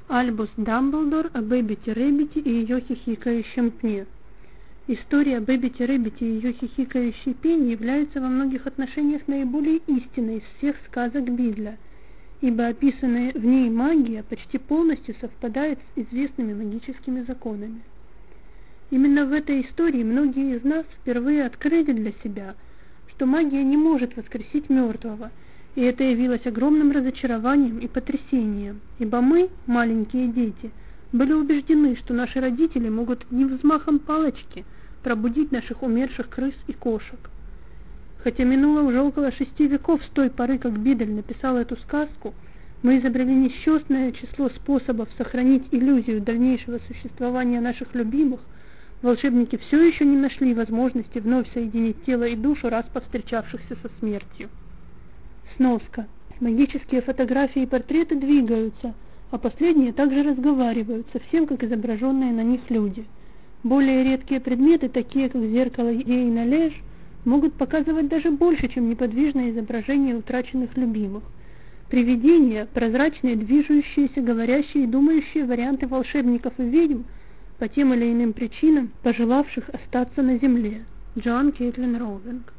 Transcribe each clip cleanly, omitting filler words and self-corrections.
Альбус Дамблдор о Бэббите-Рэббите и ее хихикающем пне. История Бэббити-Рэббити и ее хихикающей пень является во многих отношениях наиболее истинной из всех сказок Бидля, ибо описанная в ней магия почти полностью совпадает с известными магическими законами. Именно в этой истории многие из нас впервые открыли для себя, что магия не может воскресить мертвого, и это явилось огромным разочарованием и потрясением, ибо мы, маленькие дети, были убеждены, что наши родители могут одним взмахом палочки пробудить наших умерших крыс и кошек. Хотя минуло уже около 6 веков с той поры, как Бидль написал эту сказку, мы изобрели несчетное число способов сохранить иллюзию дальнейшего существования наших любимых, волшебники все еще не нашли возможности вновь соединить тело и душу, раз повстречавшихся со смертью. Сноска. Магические фотографии и портреты двигаются, а последние также разговаривают, совсем как изображенные на них люди. Более редкие предметы, такие как зеркало Ейна-Леж, могут показывать даже больше, чем неподвижное изображение утраченных любимых. Привидения, прозрачные, движущиеся, говорящие и думающие варианты волшебников и ведьм, по тем или иным причинам, пожелавших остаться на земле. Джоан Кейтлин Роулинг.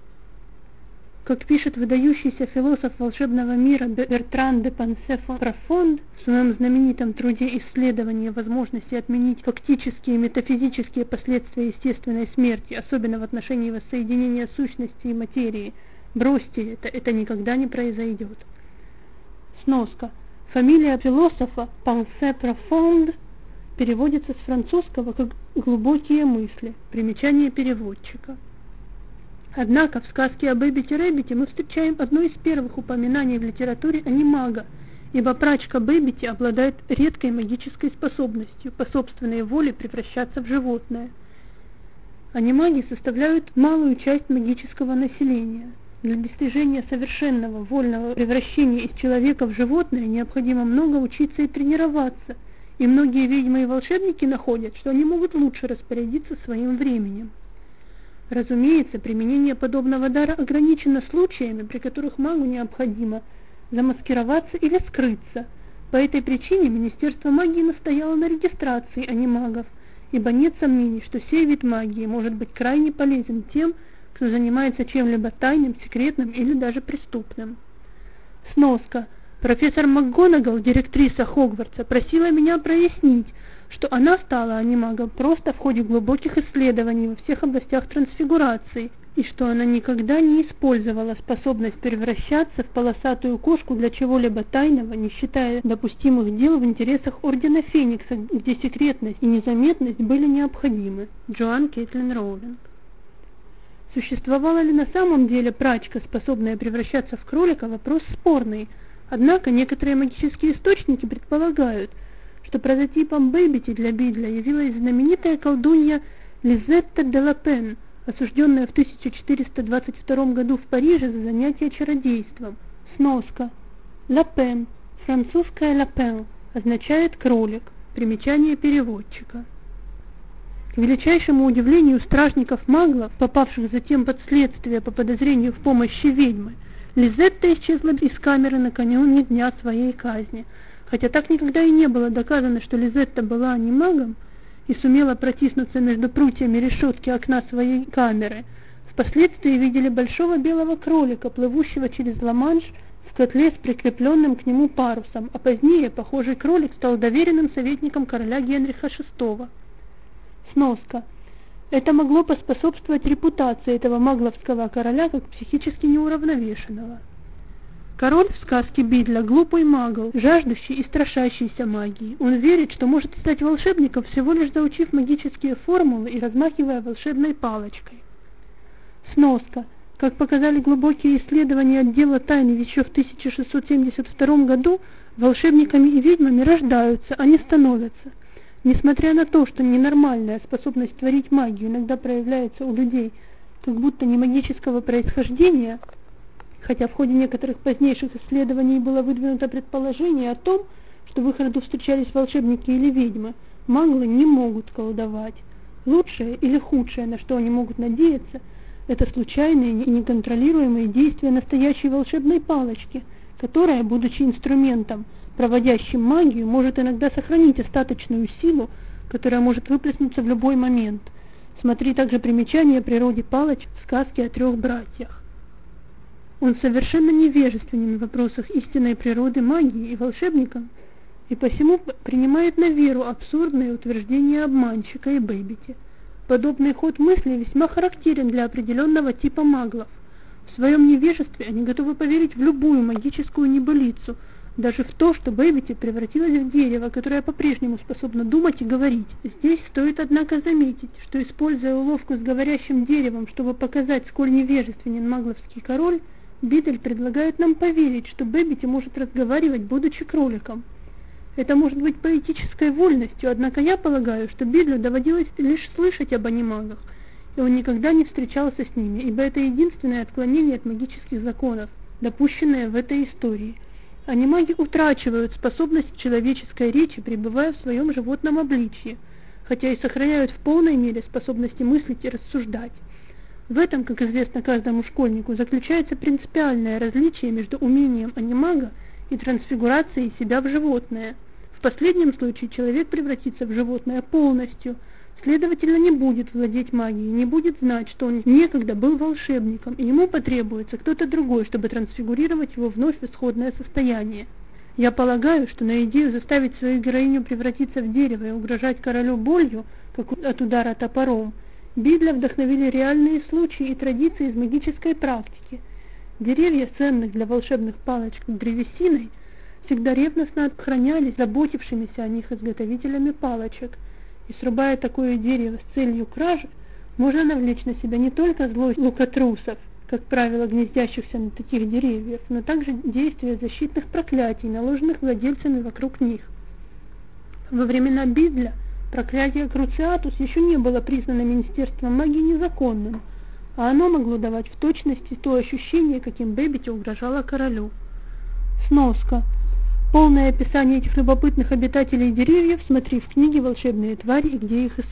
Как пишет выдающийся философ волшебного мира Бертран де Пансефон-Профонд в своем знаменитом труде исследования возможности отменить фактические и метафизические последствия естественной смерти, особенно в отношении воссоединения сущности и материи, бросьте это никогда не произойдет. Сноска. Фамилия философа Пансефон-Профонд переводится с французского как «глубокие мысли», примечание переводчика. Однако в сказке о Бэббите-Рэббите мы встречаем одно из первых упоминаний в литературе анимага, ибо прачка Бэббити обладает редкой магической способностью по собственной воле превращаться в животное. Анимаги составляют малую часть магического населения. Для достижения совершенного вольного превращения из человека в животное необходимо много учиться и тренироваться, и многие ведьмы и волшебники находят, что они могут лучше распорядиться своим временем. Разумеется, применение подобного дара ограничено случаями, при которых магу необходимо замаскироваться или скрыться. По этой причине Министерство магии настояло на регистрации анимагов, ибо нет сомнений, что сей вид магии может быть крайне полезен тем, кто занимается чем-либо тайным, секретным или даже преступным. Сноска. Профессор МакГонагал, директриса Хогвартса, просила меня прояснить, что она стала анимагом просто в ходе глубоких исследований во всех областях трансфигурации, и что она никогда не использовала способность превращаться в полосатую кошку для чего-либо тайного, не считая допустимых дел в интересах Ордена Феникса, где секретность и незаметность были необходимы. Джоан Кейтлин Роулинг. Существовала ли на самом деле прачка, способная превращаться в кролика, вопрос спорный, однако некоторые магические источники предполагают, что прототипом Бэббити для Бидля явилась знаменитая колдунья Лизетта де Лапен, осужденная в 1422 году в Париже за занятие чародейством. Сноска. Лапен, французское лапен, означает кролик, примечание переводчика. К величайшему удивлению стражников-маглов, попавших затем под следствие по подозрению в помощи ведьмы, Лизетта исчезла из камеры накануне дня своей казни. Хотя так никогда и не было доказано, что Лизетта была анимагом и сумела протиснуться между прутьями решетки окна своей камеры, впоследствии видели большого белого кролика, плывущего через Ла-Манш в котле с прикрепленным к нему парусом, а позднее похожий кролик стал доверенным советником короля Генриха VI. Сноска. Это могло поспособствовать репутации этого магловского короля как психически неуравновешенного. Король в сказке Бидля глупый магл, жаждущий и страшащийся магии. Он верит, что может стать волшебником, всего лишь заучив магические формулы и размахивая волшебной палочкой. Сноска. Как показали глубокие исследования отдела тайны еще в 1672 году, волшебниками и ведьмами рождаются, а не становятся. Несмотря на то, что ненормальная способность творить магию иногда проявляется у людей как будто не магического происхождения, хотя в ходе некоторых позднейших исследований было выдвинуто предположение о том, что в их роду встречались волшебники или ведьмы, маглы не могут колдовать. Лучшее или худшее, на что они могут надеяться, это случайные и неконтролируемые действия настоящей волшебной палочки, которая, будучи инструментом, проводящим магию, может иногда сохранить остаточную силу, которая может выплеснуться в любой момент. Смотри также примечание о природе палочек в сказке о 3 братьях. Он совершенно невежественен в вопросах истинной природы магии и волшебника, и посему принимает на веру абсурдные утверждения обманщика и Бэббити. Подобный ход мысли весьма характерен для определенного типа маглов. В своем невежестве они готовы поверить в любую магическую небылицу, даже в то, что Бэббити превратилась в дерево, которое по-прежнему способно думать и говорить. Здесь стоит, однако, заметить, что, используя уловку с говорящим деревом, чтобы показать, сколь невежественен магловский король, Бидль предлагает нам поверить, что Бэббити может разговаривать, будучи кроликом. Это может быть поэтической вольностью, однако я полагаю, что Бидлю доводилось лишь слышать об анимагах, и он никогда не встречался с ними, ибо это единственное отклонение от магических законов, допущенное в этой истории. Анимаги утрачивают способность человеческой речи, пребывая в своем животном обличье, хотя и сохраняют в полной мере способности мыслить и рассуждать. В этом, как известно каждому школьнику, заключается принципиальное различие между умением анимага и трансфигурацией себя в животное. В последнем случае человек превратится в животное полностью, следовательно, не будет владеть магией, не будет знать, что он некогда был волшебником, и ему потребуется кто-то другой, чтобы трансфигурировать его вновь в исходное состояние. Я полагаю, что на идею заставить свою героиню превратиться в дерево и угрожать королю болью, как от удара топором, Бидля вдохновили реальные случаи и традиции из магической практики. Деревья, ценных для волшебных палочек древесиной, всегда ревностно охранялись заботившимися о них изготовителями палочек, и срубая такое дерево с целью кражи, можно навлечь на себя не только злость лукотрусов, как правило, гнездящихся на таких деревьях, но также действие защитных проклятий, наложенных владельцами вокруг них. Во времена Бидля проклятие Круциатус еще не было признано Министерством магии незаконным, а оно могло давать в точности то ощущение, каким Бэббити угрожала королю. Сноска. Полное описание этих любопытных обитателей деревьев смотри в книге «Волшебные твари и где их искать».